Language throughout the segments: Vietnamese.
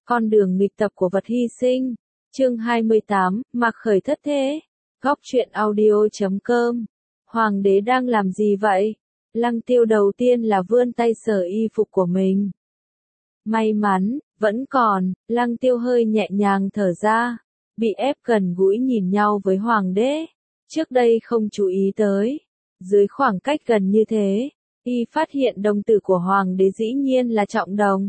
Con đường nghịch tập của vật hy sinh. Chương 28, mặc khởi thất thế. Góc truyện audio.com. Hoàng đế đang làm gì vậy? Lăng Tiêu đầu tiên là vươn tay sờ y phục của mình. May mắn, vẫn còn, Lăng Tiêu hơi nhẹ nhàng thở ra. Bị ép gần gũi nhìn nhau với hoàng đế. Trước đây không chú ý tới. Dưới khoảng cách gần như thế, y phát hiện đồng tử của hoàng đế dĩ nhiên là trọng đồng.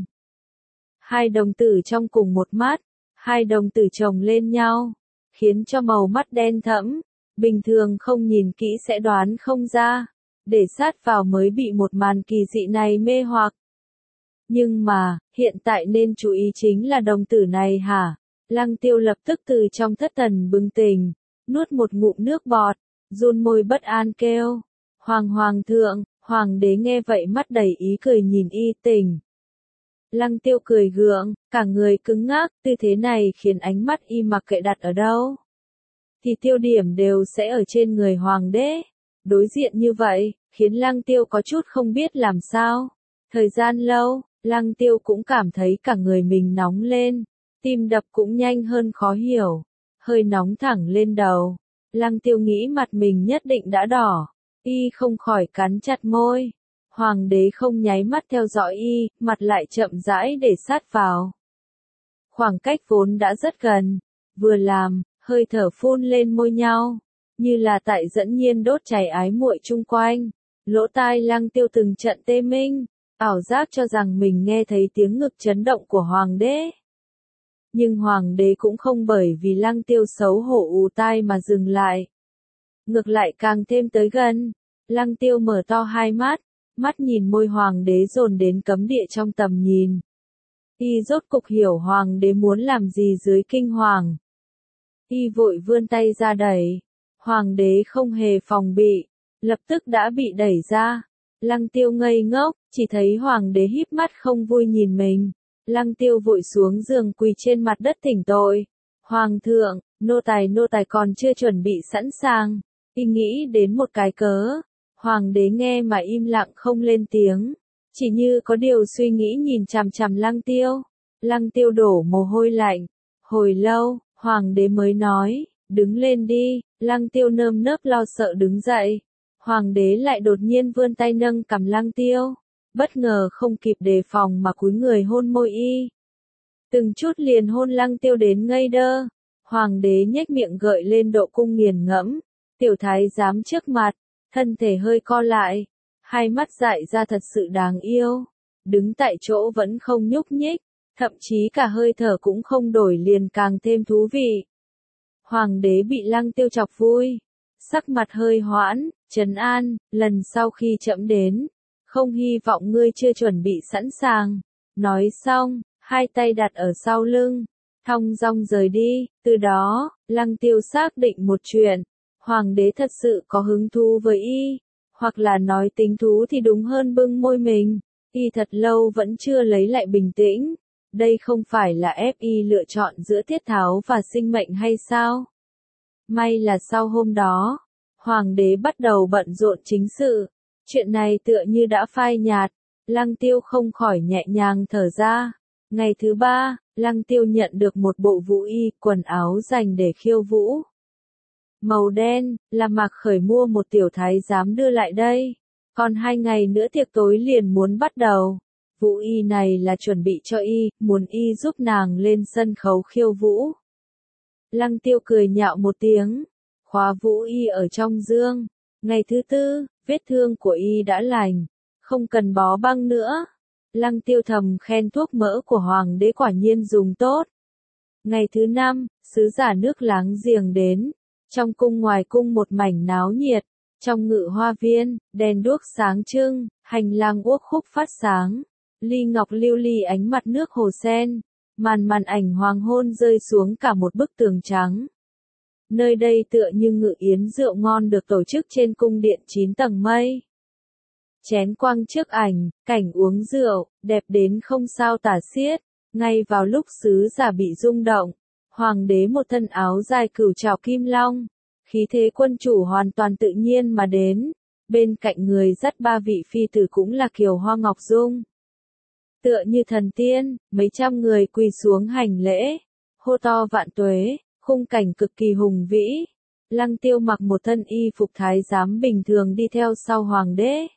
Hai đồng tử trong cùng một mắt, hai đồng tử chồng lên nhau, khiến cho màu mắt đen thẫm, bình thường không nhìn kỹ sẽ đoán không ra, để sát vào mới bị một màn kỳ dị này mê hoặc. Nhưng mà, hiện tại nên chú ý chính là đồng tử này hả? Lăng Tiêu lập tức từ trong thất thần bừng tỉnh, nuốt một ngụm nước bọt, run môi bất an kêu. Hoàng thượng, hoàng đế nghe vậy mắt đầy ý cười nhìn y tỉnh. Lăng Tiêu cười gượng, cả người cứng ngắc, tư thế này khiến ánh mắt y mặc kệ đặt ở đâu, thì tiêu điểm đều sẽ ở trên người hoàng đế. Đối diện như vậy, khiến Lăng Tiêu có chút không biết làm sao. Thời gian lâu, Lăng Tiêu cũng cảm thấy cả người mình nóng lên, tim đập cũng nhanh hơn khó hiểu, hơi nóng thẳng lên đầu. Lăng Tiêu nghĩ mặt mình nhất định đã đỏ, y không khỏi cắn chặt môi. Hoàng đế không nháy mắt theo dõi y, mặt lại chậm rãi để sát vào. Khoảng cách vốn đã rất gần, vừa làm, hơi thở phun lên môi nhau, như là tại dẫn nhiên đốt cháy ái muội chung quanh. Lỗ tai Lăng Tiêu từng trận tê minh, ảo giác cho rằng mình nghe thấy tiếng ngực chấn động của hoàng đế. Nhưng hoàng đế cũng không bởi vì Lăng Tiêu xấu hổ ù tai mà dừng lại. Ngược lại càng thêm tới gần. Lăng Tiêu mở to hai mắt, mắt nhìn môi hoàng đế dồn đến cấm địa trong tầm nhìn. Y rốt cục hiểu hoàng đế muốn làm gì dưới kinh hoàng. Y vội vươn tay ra đẩy. Hoàng đế không hề phòng bị, lập tức đã bị đẩy ra. Lăng Tiêu ngây ngốc, chỉ thấy hoàng đế híp mắt không vui nhìn mình. Lăng Tiêu vội xuống giường quỳ trên mặt đất thỉnh tội. Hoàng thượng, nô tài còn chưa chuẩn bị sẵn sàng. Y nghĩ đến một cái cớ. Hoàng đế nghe mà im lặng không lên tiếng, chỉ như có điều suy nghĩ nhìn chằm chằm Lăng Tiêu. Lăng Tiêu đổ mồ hôi lạnh. Hồi lâu, hoàng đế mới nói, đứng lên đi. Lăng Tiêu nơm nớp lo sợ đứng dậy. Hoàng đế lại đột nhiên vươn tay nâng cằm Lăng Tiêu, bất ngờ không kịp đề phòng mà cúi người hôn môi y. Từng chút liền hôn Lăng Tiêu đến ngây đơ. Hoàng đế nhếch miệng gợi lên độ cung nghiền ngẫm. Tiểu thái giám trước mặt, thân thể hơi co lại, hai mắt dại ra thật sự đáng yêu, đứng tại chỗ vẫn không nhúc nhích, thậm chí cả hơi thở cũng không đổi liền càng thêm thú vị. Hoàng đế bị Lăng Tiêu chọc vui, sắc mặt hơi hoãn, trấn an, lần sau khi trẫm đến, không hy vọng ngươi chưa chuẩn bị sẵn sàng. Nói xong, hai tay đặt ở sau lưng, thong dong rời đi. Từ đó, Lăng Tiêu xác định một chuyện. Hoàng đế thật sự có hứng thú với y, hoặc là nói tính thú thì đúng hơn bưng môi mình. Y thật lâu vẫn chưa lấy lại bình tĩnh. Đây không phải là ép y lựa chọn giữa tiết tháo và sinh mệnh hay sao? May là sau hôm đó, hoàng đế bắt đầu bận rộn chính sự. Chuyện này tựa như đã phai nhạt. Lăng Tiêu không khỏi nhẹ nhàng thở ra. Ngày thứ ba, Lăng Tiêu nhận được một bộ vũ y, quần áo dành để khiêu vũ. Màu đen, là Mạc Khởi mua một tiểu thái giám đưa lại đây. Còn 2 ngày nữa tiệc tối liền muốn bắt đầu. Vũ y này là chuẩn bị cho y, muốn y giúp nàng lên sân khấu khiêu vũ. Lăng Tiêu cười nhạo một tiếng, khóa vũ y ở trong dương. Ngày thứ tư, vết thương của y đã lành, không cần bó băng nữa. Lăng Tiêu thầm khen thuốc mỡ của hoàng đế quả nhiên dùng tốt. Ngày thứ năm, sứ giả nước láng giềng đến. Trong cung ngoài cung một mảnh náo nhiệt, trong ngự hoa viên, đèn đuốc sáng trưng, hành lang uốc khúc phát sáng, ly ngọc lưu ly ánh mặt nước hồ sen, màn ảnh hoàng hôn rơi xuống cả một bức tường trắng. Nơi đây tựa như ngự yến rượu ngon được tổ chức trên cung điện 9 tầng mây. Chén quang trước ảnh, cảnh uống rượu, đẹp đến không sao tả xiết. Ngay vào lúc sứ giả bị rung động, hoàng đế một thân áo dài cửu trảo kim long, khí thế quân chủ hoàn toàn tự nhiên mà đến, bên cạnh người dắt 3 vị phi tử cũng là Kiều Hoa Ngọc Dung. Tựa như thần tiên, mấy trăm người quỳ xuống hành lễ, hô to vạn tuế, khung cảnh cực kỳ hùng vĩ. Lăng Tiêu mặc một thân y phục thái giám bình thường đi theo sau hoàng đế.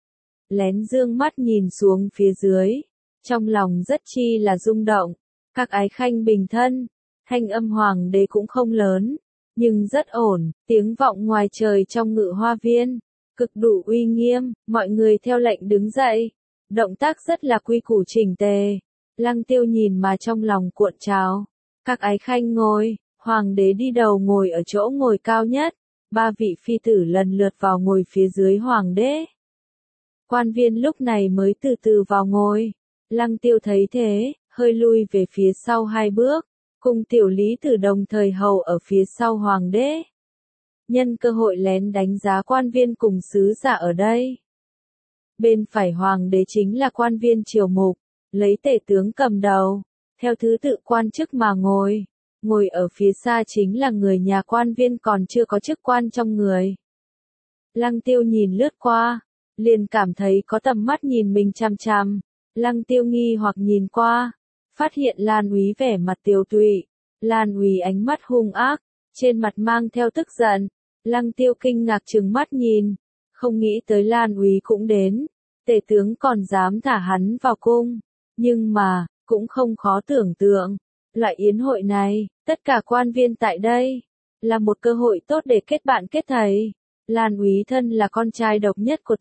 Lén dương mắt nhìn xuống phía dưới, trong lòng rất chi là rung động, các ái khanh bình thân, thanh âm hoàng đế cũng không lớn, nhưng rất ổn, tiếng vọng ngoài trời trong ngự hoa viên, cực đủ uy nghiêm, mọi người theo lệnh đứng dậy, động tác rất là quy củ chỉnh tề. Lăng Tiêu nhìn mà trong lòng cuộn trào, các ái khanh ngồi, hoàng đế đi đầu ngồi ở chỗ ngồi cao nhất, ba vị phi tử lần lượt vào ngồi phía dưới hoàng đế. Quan viên lúc này mới từ từ vào ngồi, Lăng Tiêu thấy thế, hơi lui về phía sau hai bước, cùng tiểu lý tử đồng thời hầu ở phía sau hoàng đế. Nhân cơ hội lén đánh giá quan viên cùng sứ giả ở đây. Bên phải hoàng đế chính là quan viên triều mục, lấy tể tướng cầm đầu, theo thứ tự quan chức mà ngồi. Ngồi ở phía xa chính là người nhà quan viên còn chưa có chức quan trong người. Lăng Tiêu nhìn lướt qua, liền cảm thấy có tầm mắt nhìn mình chằm chằm. Lăng Tiêu nghi hoặc nhìn qua, phát hiện Lan Úy vẻ mặt tiều tụy. Lan Úy ánh mắt hung ác, trên mặt mang theo tức giận. Lăng Tiêu kinh ngạc trừng mắt nhìn, không nghĩ tới Lan Úy cũng đến, tể tướng còn dám thả hắn vào cung. Nhưng mà, cũng không khó tưởng tượng, loại yến hội này, tất cả quan viên tại đây, là một cơ hội tốt để kết bạn kết thầy. Lan Úy thân là con trai độc nhất của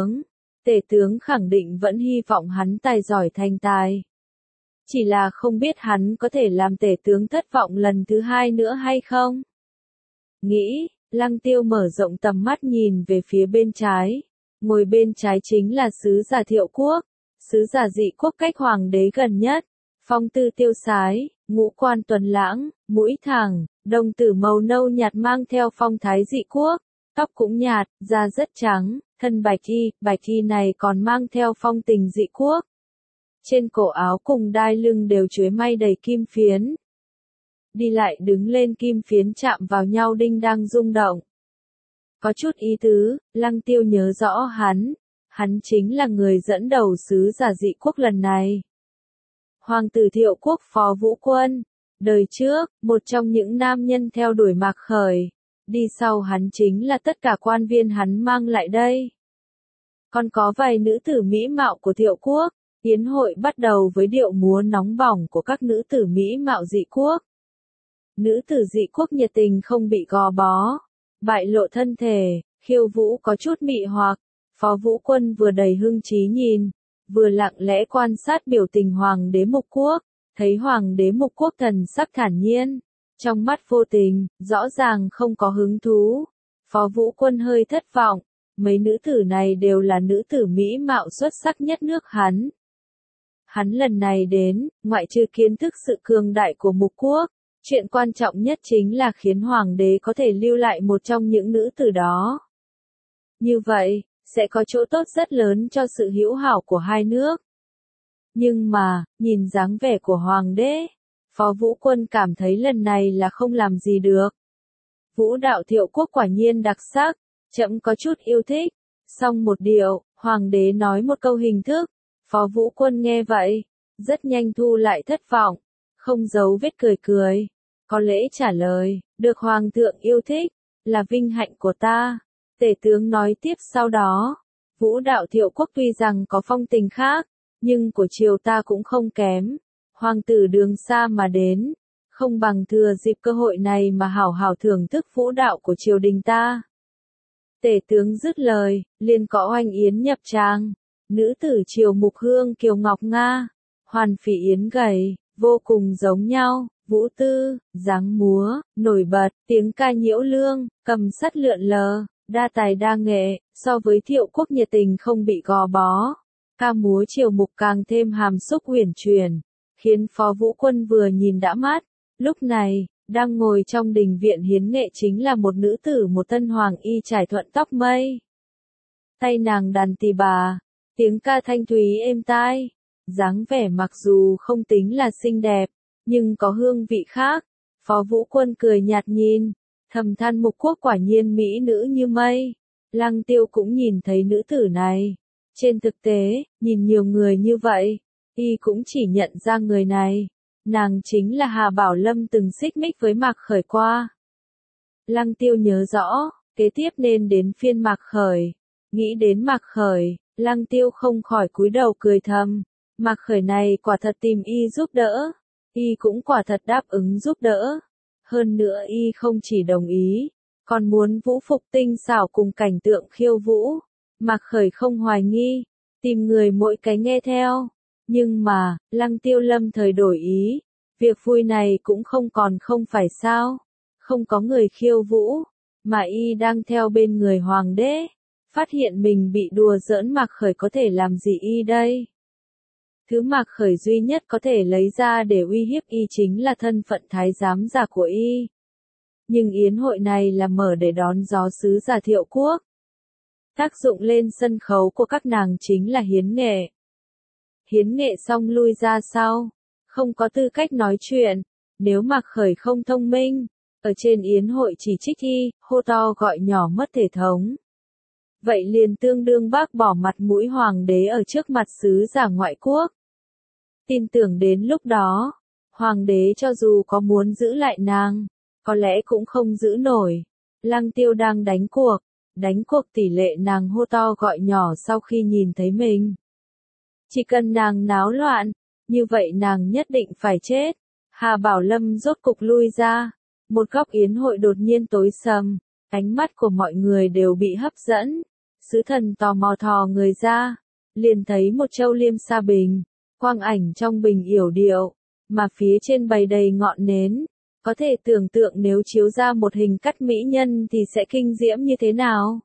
tể tướng khẳng định vẫn hy vọng hắn tài giỏi thành tài. Chỉ là không biết hắn có thể làm tể tướng thất vọng lần thứ hai nữa hay không? Nghĩ, Lăng Tiêu mở rộng tầm mắt nhìn về phía bên trái. Ngồi bên trái chính là sứ giả Thiệu Quốc. Sứ giả Dị Quốc cách hoàng đế gần nhất. Phong tư tiêu sái, ngũ quan tuấn lãng, mũi thẳng, đồng tử màu nâu nhạt mang theo phong thái Dị Quốc. Tóc cũng nhạt, da rất trắng, thân bạch y này còn mang theo phong tình Dị Quốc. Trên cổ áo cùng đai lưng đều chuối may đầy kim phiến. Đi lại đứng lên kim phiến chạm vào nhau đinh đang rung động. Có chút ý tứ, Lăng Tiêu nhớ rõ hắn chính là người dẫn đầu sứ giả Dị Quốc lần này. Hoàng tử Thiệu Quốc Phó Vũ Quân, đời trước, một trong những nam nhân theo đuổi Mạc Khởi, đi sau hắn chính là tất cả quan viên hắn mang lại đây. Còn có vài nữ tử mỹ mạo của Thiệu Quốc, yến hội bắt đầu với điệu múa nóng bỏng của các nữ tử mỹ mạo Dị Quốc. Nữ tử Dị Quốc nhiệt tình không bị gò bó, bại lộ thân thể, khiêu vũ có chút mị hoặc. Phó Vũ Quân vừa đầy hưng trí nhìn, vừa lặng lẽ quan sát biểu tình Hoàng đế Mục Quốc, thấy Hoàng đế Mục Quốc thần sắc thản nhiên, trong mắt vô tình, rõ ràng không có hứng thú. Phó Vũ Quân hơi thất vọng, mấy nữ tử này đều là nữ tử mỹ mạo xuất sắc nhất nước hắn. Hắn lần này đến, ngoại trừ kiến thức sự cường đại của Mục Quốc, chuyện quan trọng nhất chính là khiến Hoàng đế có thể lưu lại một trong những nữ tử đó. Như vậy, sẽ có chỗ tốt rất lớn cho sự hữu hảo của hai nước. Nhưng mà, nhìn dáng vẻ của Hoàng đế, Phó Vũ Quân cảm thấy lần này là không làm gì được. Vũ đạo Thiệu Quốc quả nhiên đặc sắc, trẫm có chút yêu thích. Xong một điệu, Hoàng đế nói một câu hình thức, Phó Vũ Quân nghe vậy, rất nhanh thu lại thất vọng, không giấu vết cười cười. Có lễ trả lời, được Hoàng thượng yêu thích, là vinh hạnh của ta. Tể tướng nói tiếp sau đó, Vũ đạo Thiệu Quốc tuy rằng có phong tình khác, nhưng của triều ta cũng không kém. Hoàng tử đường xa mà đến, không bằng thừa dịp cơ hội này mà hảo hảo thưởng thức vũ đạo của triều đình ta. Tể tướng dứt lời, liền có oanh yến nhập tràng. Nữ tử triều Mục Hương Kiều Ngọc Nga, Hoàn Phỉ Yến gầy, vô cùng giống nhau. Vũ tư, dáng múa, nổi bật, tiếng ca nhiễu lương, cầm sắt lượn lờ, đa tài đa nghệ, so với Thiệu Quốc nhiệt tình không bị gò bó. Ca múa triều Mục càng thêm hàm xúc uyển chuyển, khiến Phó Vũ Quân vừa nhìn đã mắt. Lúc này, đang ngồi trong đình viện hiến nghệ chính là một nữ tử một thân hoàng y trải thuận tóc mây. Tay nàng đàn tỳ bà, tiếng ca thanh thúy êm tai, dáng vẻ mặc dù không tính là xinh đẹp, nhưng có hương vị khác. Phó Vũ Quân cười nhạt nhìn, thầm than Mục Quốc quả nhiên mỹ nữ như mây. Lăng Tiêu cũng nhìn thấy nữ tử này. Trên thực tế, nhìn nhiều người như vậy, Y cũng chỉ nhận ra người này. Nàng chính là Hà Bảo Lâm từng xích mích với Mạc Khởi qua. Lăng Tiêu nhớ rõ, kế tiếp nên đến phiên Mạc Khởi. Nghĩ đến Mạc Khởi, Lăng Tiêu không khỏi cúi đầu cười thầm. Mạc Khởi này quả thật tìm Y giúp đỡ. Y cũng quả thật đáp ứng giúp đỡ. Hơn nữa Y không chỉ đồng ý, còn muốn vũ phục tinh xảo cùng cảnh tượng khiêu vũ. Mạc Khởi không hoài nghi, tìm người mỗi cái nghe theo. Nhưng mà, Lăng Tiêu lâm thời đổi ý. Việc vui này cũng không phải sao. Không có người khiêu vũ, mà Y đang theo bên người hoàng đế. Phát hiện mình bị đùa giỡn Mạc Khởi có thể làm gì Y đây? Thứ Mạc Khởi duy nhất có thể lấy ra để uy hiếp Y chính là thân phận thái giám giả của Y. Nhưng yến hội này là mở để đón gió sứ giả Thiệu Quốc. Tác dụng lên sân khấu của các nàng chính là hiến nghệ. Hiến nghệ xong lui ra sau, không có tư cách nói chuyện. Nếu Mạc Khởi không thông minh, ở trên yến hội chỉ trích Y, hô to gọi nhỏ mất thể thống. Vậy liền tương đương bác bỏ mặt mũi hoàng đế ở trước mặt sứ giả ngoại quốc. Tin tưởng đến lúc đó, hoàng đế cho dù có muốn giữ lại nàng, có lẽ cũng không giữ nổi. Lăng Tiêu đang đánh cuộc tỷ lệ nàng hô to gọi nhỏ sau khi nhìn thấy mình. Chỉ cần nàng náo loạn, như vậy nàng nhất định phải chết. Hà Bảo Lâm rốt cục lui ra, một góc yến hội đột nhiên tối sầm, ánh mắt của mọi người đều bị hấp dẫn. Sứ thần tò mò thò người ra, liền thấy một châu liêm sa bình, quang ảnh trong bình yểu điệu, mà phía trên bày đầy ngọn nến. Có thể tưởng tượng nếu chiếu ra một hình cắt mỹ nhân thì sẽ kinh diễm như thế nào.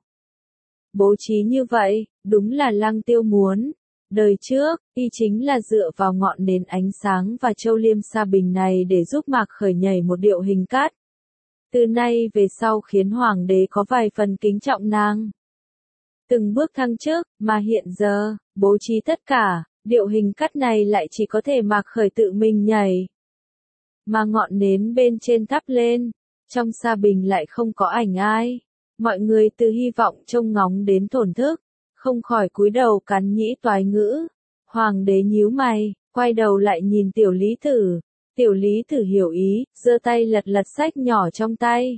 Bố trí như vậy, đúng là Lăng Tiêu muốn. Đời trước, Y chính là dựa vào ngọn nến ánh sáng và châu liêm sa bình này để giúp Mạc Khởi nhảy một điệu hình cắt. Từ nay về sau khiến hoàng đế có vài phần kính trọng nàng. Từng bước thăng chức, mà hiện giờ, bố trí tất cả, điệu hình cắt này lại chỉ có thể Mạc Khởi tự mình nhảy. Mà ngọn nến bên trên thắp lên, trong sa bình lại không có ảnh ai. Mọi người từ hy vọng trông ngóng đến thổn thức, không khỏi cúi đầu cắn nhĩ toái ngữ. Hoàng đế nhíu mày, quay đầu lại nhìn Tiểu Lý Tử. Tiểu Lý Tử hiểu ý, giơ tay lật lật sách nhỏ trong tay.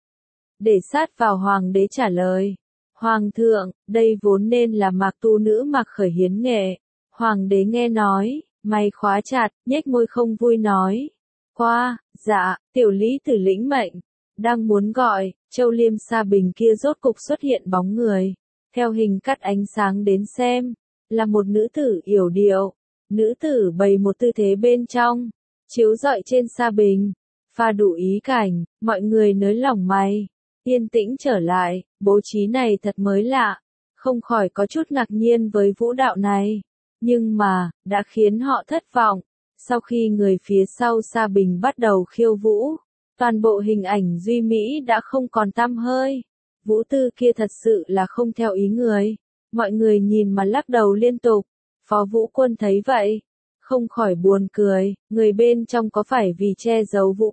Để sát vào hoàng đế trả lời. Hoàng thượng, đây vốn nên là Mạc tu nữ Mạc Khởi hiến nghệ. Hoàng đế nghe nói, mày khóa chặt, nhếch môi không vui nói. Qua, dạ, Tiểu Lý Tử lĩnh mệnh. Đang muốn gọi, châu liêm sa bình kia rốt cục xuất hiện bóng người. Theo hình cắt ánh sáng đến xem, là một nữ tử yểu điệu. Nữ tử bày một tư thế bên trong, chiếu rọi trên sa bình, pha đủ ý cảnh, mọi người nới lỏng mày, yên tĩnh trở lại. Bố trí này thật mới lạ, không khỏi có chút ngạc nhiên với vũ đạo này. Nhưng mà, đã khiến họ thất vọng. Sau khi người phía sau sa bình bắt đầu khiêu vũ, toàn bộ hình ảnh duy mỹ đã không còn tăm hơi. Vũ tư kia thật sự là không theo ý người. Mọi người nhìn mà lắc đầu liên tục. Phó Vũ Quân thấy vậy, không khỏi buồn cười. Người bên trong có phải vì che giấu vũ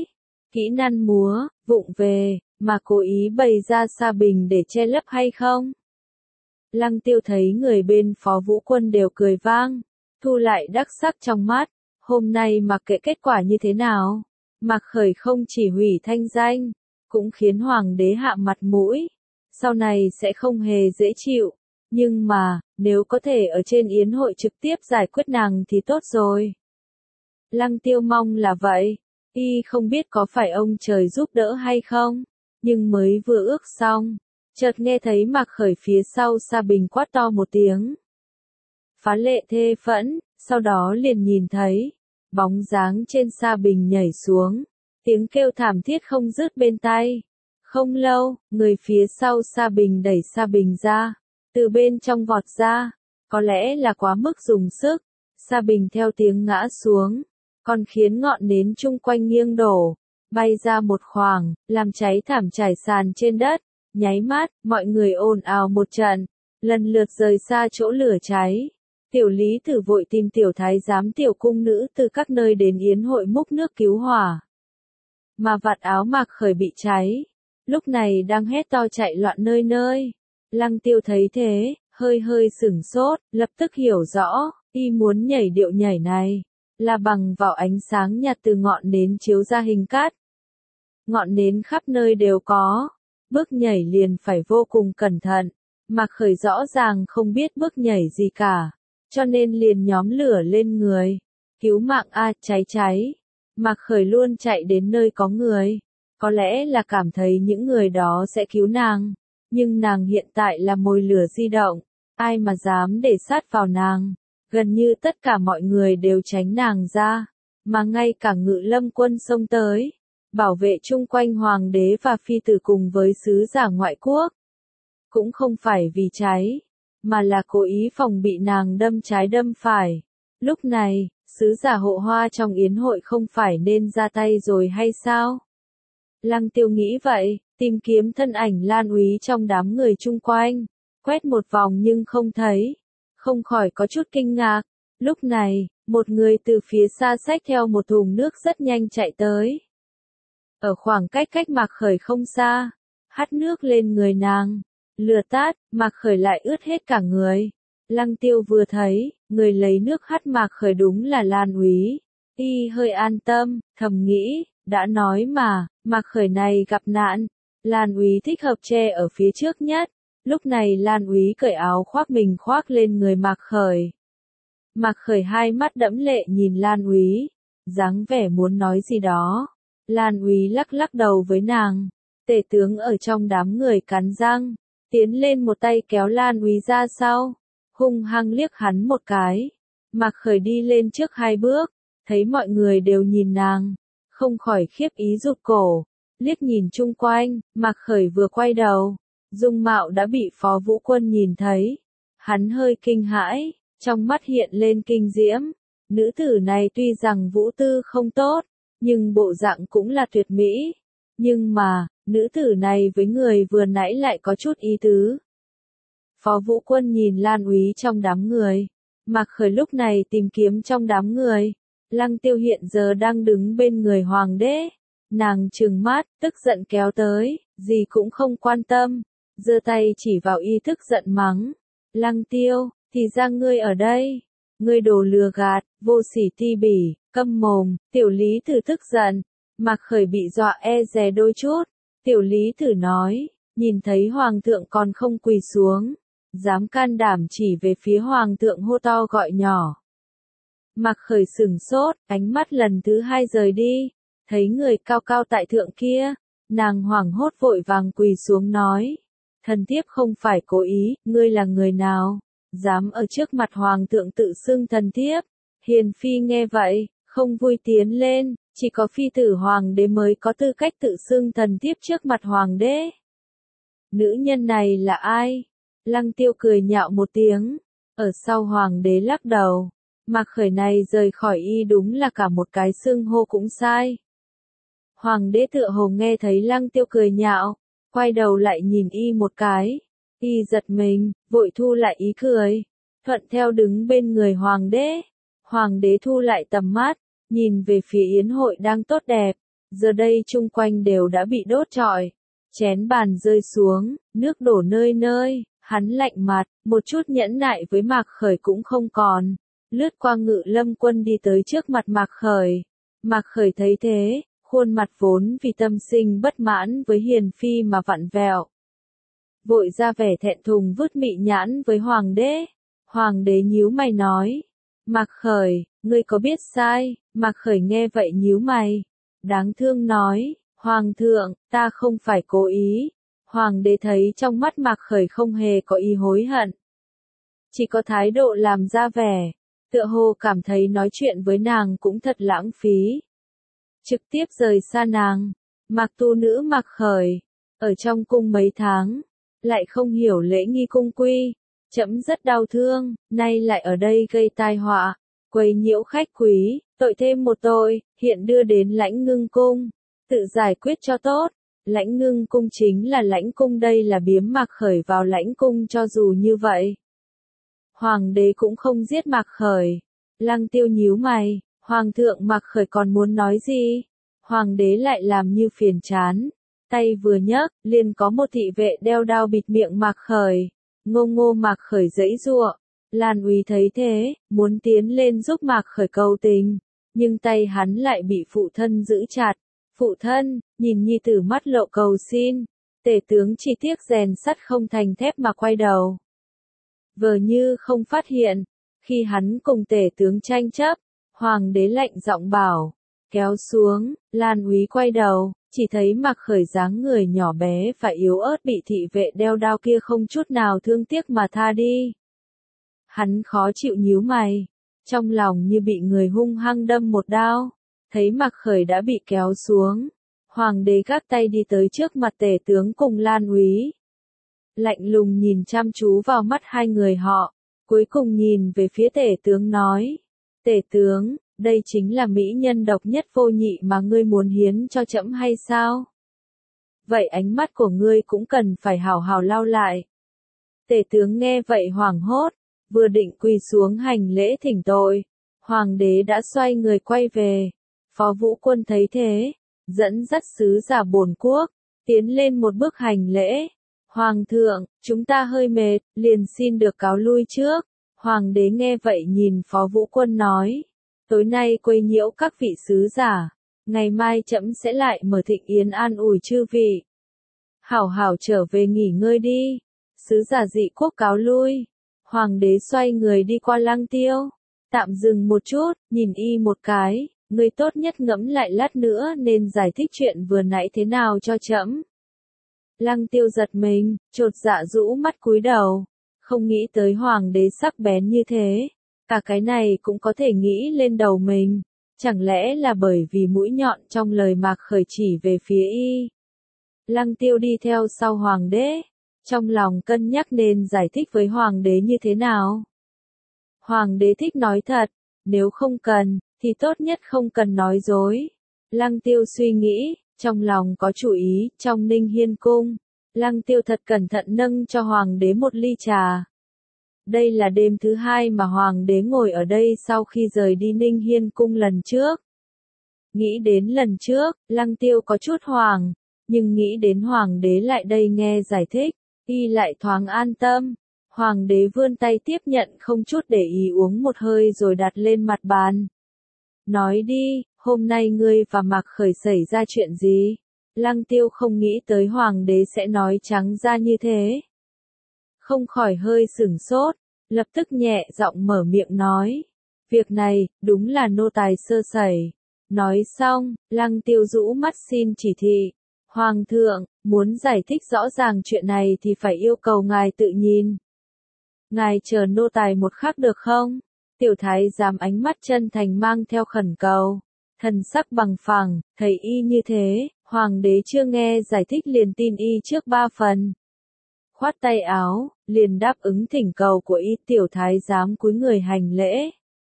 kỹ năng múa, vụng về, mà cố ý bày ra sa bình để che lấp hay không? Lăng Tiêu thấy người bên Phó Vũ Quân đều cười vang, thu lại đắc sắc trong mắt. Hôm nay mặc kệ kết quả như thế nào, Mạc Khởi không chỉ hủy thanh danh, cũng khiến hoàng đế hạ mặt mũi. Sau này sẽ không hề dễ chịu. Nhưng mà, nếu có thể ở trên yến hội trực tiếp giải quyết nàng thì tốt rồi. Lăng Tiêu mong là vậy. Y không biết có phải ông trời giúp đỡ hay không. Nhưng mới vừa ước xong, chợt nghe thấy Mạc Khởi phía sau sa bình quát to một tiếng. Phá lệ thê phẫn, sau đó liền nhìn thấy, bóng dáng trên sa bình nhảy xuống, tiếng kêu thảm thiết không dứt bên tai. Không lâu, người phía sau sa bình đẩy sa bình ra, từ bên trong vọt ra, có lẽ là quá mức dùng sức, sa bình theo tiếng ngã xuống, còn khiến ngọn nến chung quanh nghiêng đổ, bay ra một khoảng, làm cháy thảm trải sàn trên đất. Nháy mắt, mọi người ồn ào một trận, lần lượt rời xa chỗ lửa cháy. Tiểu Lý Tử vội tìm tiểu thái giám tiểu cung nữ từ các nơi đến yến hội múc nước cứu hỏa. Mà vạt áo Mạc Khởi bị cháy, lúc này đang hét to chạy loạn nơi nơi. Lăng Tiêu thấy thế, hơi sửng sốt, lập tức hiểu rõ, Y muốn nhảy điệu nhảy này, là bằng vào ánh sáng nhạt từ ngọn nến chiếu ra hình cát. Ngọn nến khắp nơi đều có, bước nhảy liền phải vô cùng cẩn thận. Mạc Khởi rõ ràng không biết bước nhảy gì cả, cho nên liền nhóm lửa lên người. Cứu mạng a, cháy cháy. Mạc Khởi luôn chạy đến nơi có người. Có lẽ là cảm thấy những người đó sẽ cứu nàng, nhưng nàng hiện tại là mồi lửa di động, ai mà dám để sát vào nàng. Gần như tất cả mọi người đều tránh nàng ra, mà ngay cả Ngự Lâm quân xông tới, bảo vệ chung quanh hoàng đế và phi tử cùng với sứ giả ngoại quốc. Cũng không phải vì cháy, mà là cố ý phòng bị nàng đâm trái đâm phải. Lúc này, sứ giả hộ hoa trong yến hội không phải nên ra tay rồi hay sao? Lăng Tiêu nghĩ vậy, tìm kiếm thân ảnh Lan Úy trong đám người chung quanh, quét một vòng nhưng không thấy, không khỏi có chút kinh ngạc. Lúc này, một người từ phía xa xách theo một thùng nước rất nhanh chạy tới. Ở khoảng cách Mạc Khởi không xa, hắt nước lên người nàng, lửa tát, Mạc Khởi lại ướt hết cả người. Lăng Tiêu vừa thấy, người lấy nước hắt Mạc Khởi đúng là Lan Úy. Y hơi an tâm, thầm nghĩ, đã nói mà, Mạc Khởi này gặp nạn, Lan Úy thích hợp che ở phía trước nhất. Lúc này Lan Úy cởi áo khoác mình khoác lên người Mạc Khởi. Mạc Khởi hai mắt đẫm lệ nhìn Lan Úy, dáng vẻ muốn nói gì đó. Lan Úy lắc lắc đầu với nàng. Tể tướng ở trong đám người cắn răng, tiến lên một tay kéo Lan Úy ra sau, hung hăng liếc hắn một cái. Mạc Khởi đi lên trước hai bước, thấy mọi người đều nhìn nàng, không khỏi khiếp ý rụt cổ, liếc nhìn chung quanh. Mạc Khởi vừa quay đầu, dung mạo đã bị Phó Vũ Quân nhìn thấy. Hắn hơi kinh hãi, trong mắt hiện lên kinh diễm. Nữ tử này tuy rằng vũ tư không tốt, nhưng bộ dạng cũng là tuyệt mỹ. Nhưng mà, nữ tử này với người vừa nãy lại có chút ý tứ. Phó Vũ Quân nhìn Lan Úy trong đám người. Mạc Khởi lúc này tìm kiếm trong đám người. Lăng Tiêu hiện giờ đang đứng bên người hoàng đế. Nàng trừng mắt, tức giận kéo tới, gì cũng không quan tâm. Giơ tay chỉ vào y tức giận mắng. Lăng Tiêu, thì ra ngươi ở đây. Ngươi đồ lừa gạt, vô sỉ ti bỉ, câm mồm. Tiểu Lý Tử tức giận. Mạc Khởi bị dọa e dè đôi chút. Tiểu Lý Tử nói, nhìn thấy hoàng thượng còn không quỳ xuống, dám can đảm chỉ về phía hoàng thượng hô to gọi nhỏ. Mạc Khởi sửng sốt, ánh mắt lần thứ hai rời đi, thấy người cao cao tại thượng kia, nàng hoảng hốt vội vàng quỳ xuống nói, thần thiếp không phải cố ý, ngươi là người nào, dám ở trước mặt hoàng thượng tự xưng thần thiếp. Hiền phi nghe vậy, không vui tiến lên, chỉ có phi tử hoàng đế mới có tư cách tự xưng thần thiếp trước mặt hoàng đế. Nữ nhân này là ai? Lăng Tiêu cười nhạo một tiếng, ở sau hoàng đế lắc đầu. Mạc Khởi này rời khỏi y đúng là cả một cái xưng hô cũng sai. Hoàng đế tựa hồ nghe thấy Lăng Tiêu cười nhạo, quay đầu lại nhìn y một cái. Y giật mình, vội thu lại ý cười, thuận theo đứng bên người hoàng đế. Hoàng đế thu lại tầm mắt, nhìn về phía yến hội đang tốt đẹp. Giờ đây chung quanh đều đã bị đốt trọi, chén bàn rơi xuống, nước đổ nơi nơi. Hắn lạnh mặt, một chút nhẫn nại với Mạc Khởi cũng không còn. Lướt qua Ngự Lâm quân đi tới trước mặt Mạc Khởi. Mạc Khởi thấy thế, khuôn mặt vốn vì tâm sinh bất mãn với Hiền phi mà vặn vẹo. Vội ra vẻ thẹn thùng vứt mị nhãn với hoàng đế. Hoàng đế nhíu mày nói, Mạc Khởi, ngươi có biết sai? Mạc Khởi nghe vậy nhíu mày, đáng thương nói, hoàng thượng, ta không phải cố ý. Hoàng đế thấy trong mắt Mạc Khởi không hề có ý hối hận, chỉ có thái độ làm ra vẻ, tựa hồ cảm thấy nói chuyện với nàng cũng thật lãng phí. Trực tiếp rời xa nàng. Mạc tu nữ Mạc Khởi, ở trong cung mấy tháng, lại không hiểu lễ nghi cung quy, trẫm rất đau thương, nay lại ở đây gây tai họa, quấy nhiễu khách quý, tội thêm một tội, hiện đưa đến Lãnh Ngưng cung, tự giải quyết cho tốt. Lãnh Ngưng cung chính là lãnh cung, đây là biếm Mạc Khởi vào lãnh cung. Cho dù như vậy, hoàng đế cũng không giết Mạc Khởi. Lăng Tiêu nhíu mày, hoàng thượng Mạc Khởi còn muốn nói gì? Hoàng đế lại làm như phiền chán, tay vừa nhấc, liền có một thị vệ đeo đao bịt miệng Mạc Khởi. Ngô Mạc Khởi giãy giụa, Lan Úy thấy thế, muốn tiến lên giúp Mạc Khởi cầu tình, nhưng tay hắn lại bị phụ thân giữ chặt. Phụ thân, nhìn nhi tử mắt lộ cầu xin, tể tướng chỉ tiếc rèn sắt không thành thép mà quay đầu. Vờ như không phát hiện, khi hắn cùng tể tướng tranh chấp, hoàng đế lạnh giọng bảo, kéo xuống. Lan Úy quay đầu, chỉ thấy Mạc Khởi dáng người nhỏ bé và yếu ớt bị thị vệ đeo đao kia không chút nào thương tiếc mà tha đi. Hắn khó chịu nhíu mày, trong lòng như bị người hung hăng đâm một đao, thấy Mạc Khởi đã bị kéo xuống. Hoàng đế gác tay đi tới trước mặt tể tướng cùng Lan Úy. Lạnh lùng nhìn chăm chú vào mắt hai người họ, cuối cùng nhìn về phía tể tướng nói, tể tướng, đây chính là mỹ nhân độc nhất vô nhị mà ngươi muốn hiến cho trẫm hay sao? Vậy ánh mắt của ngươi cũng cần phải hào hào lau lại. Tể tướng nghe vậy hoảng hốt, vừa định quỳ xuống hành lễ thỉnh tội, hoàng đế đã xoay người quay về. Phó Vũ Quân thấy thế, dẫn dắt sứ giả bổn quốc, tiến lên một bước hành lễ. Hoàng thượng, chúng ta hơi mệt, liền xin được cáo lui trước. Hoàng đế nghe vậy nhìn Phó Vũ Quân nói, tối nay quấy nhiễu các vị sứ giả, ngày mai trẫm sẽ lại mở thịnh yến an ủi chư vị. Hảo hảo trở về nghỉ ngơi đi. Sứ giả Dị quốc cáo lui. Hoàng đế xoay người đi qua Lăng Tiêu, tạm dừng một chút, nhìn y một cái, ngươi tốt nhất ngẫm lại lát nữa nên giải thích chuyện vừa nãy thế nào cho trẫm. Lăng Tiêu giật mình, chột dạ rũ mắt cúi đầu, không nghĩ tới hoàng đế sắc bén như thế, cả cái này cũng có thể nghĩ lên đầu mình, chẳng lẽ là bởi vì mũi nhọn trong lời Mạc Khởi chỉ về phía y. Lăng Tiêu đi theo sau hoàng đế, trong lòng cân nhắc nên giải thích với hoàng đế như thế nào. Hoàng đế thích nói thật, nếu không cần, thì tốt nhất không cần nói dối. Lăng Tiêu suy nghĩ, trong lòng có chủ ý, trong Ninh Hiên cung, Lăng Tiêu thật cẩn thận nâng cho hoàng đế một ly trà. Đây là đêm thứ hai mà hoàng đế ngồi ở đây sau khi rời đi Ninh Hiên cung lần trước. Nghĩ đến lần trước, Lăng Tiêu có chút hoảng, nhưng nghĩ đến hoàng đế lại đây nghe giải thích, y lại thoáng an tâm. Hoàng đế vươn tay tiếp nhận không chút để ý uống một hơi rồi đặt lên mặt bàn. Nói đi, hôm nay ngươi và Mạc Khởi xảy ra chuyện gì? Lăng Tiêu không nghĩ tới hoàng đế sẽ nói trắng ra như thế. Không khỏi hơi sửng sốt, lập tức nhẹ giọng mở miệng nói. Việc này, đúng là nô tài sơ sẩy. Nói xong, Lăng Tiêu rũ mắt xin chỉ thị. Hoàng thượng, muốn giải thích rõ ràng chuyện này thì phải yêu cầu ngài tự nhìn. Ngài chờ nô tài một khắc được không? Tiểu thái giám ánh mắt chân thành mang theo khẩn cầu. Thần sắc bằng phẳng, thấy y như thế, hoàng đế chưa nghe giải thích liền tin y trước 3 phần. Khoát tay áo, liền đáp ứng thỉnh cầu của y. Tiểu thái giám cúi người hành lễ.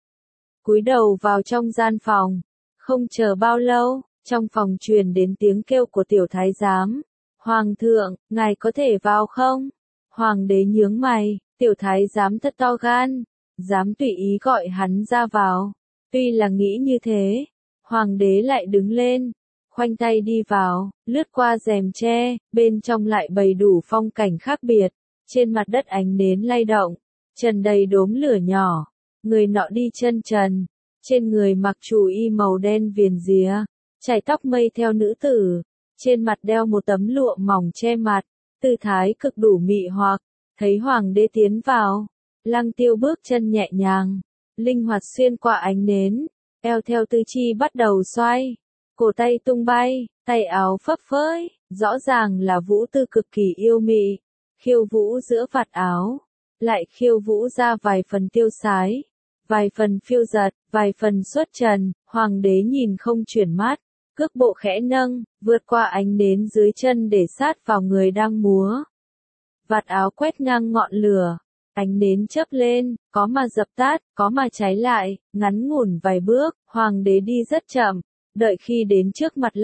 Cúi đầu vào trong gian phòng. Không chờ bao lâu, trong phòng truyền đến tiếng kêu của tiểu thái giám. Hoàng thượng, ngài có thể vào không? Hoàng đế nhướng mày, tiểu thái giám thật to gan, dám tùy ý gọi hắn ra vào. Tuy là nghĩ như thế, hoàng đế lại đứng lên, khoanh tay đi vào, lướt qua rèm tre, bên trong lại bày đủ phong cảnh khác biệt. Trên mặt đất ánh nến lay động, trần đầy đốm lửa nhỏ, người nọ đi chân trần, trên người mặc chủ y màu đen viền rìa, chải tóc mây theo nữ tử, trên mặt đeo một tấm lụa mỏng che mặt, tư thái cực đủ mị hoặc. Thấy hoàng đế tiến vào, Lăng Tiêu bước chân nhẹ nhàng, linh hoạt xuyên qua ánh nến, eo theo tứ chi bắt đầu xoay, cổ tay tung bay, tay áo phấp phới, rõ ràng là vũ tư cực kỳ yêu mị, khiêu vũ giữa vạt áo, lại khiêu vũ ra vài phần tiêu sái, vài phần phiêu dật, vài phần xuất trần. Hoàng đế nhìn không chuyển mắt, cước bộ khẽ nâng, vượt qua ánh nến dưới chân để sát vào người đang múa. Vạt áo quét ngang ngọn lửa, ánh nến chớp lên, có mà dập tắt, có mà cháy lại, ngắn ngủn vài bước, hoàng đế đi rất chậm, đợi khi đến trước mặt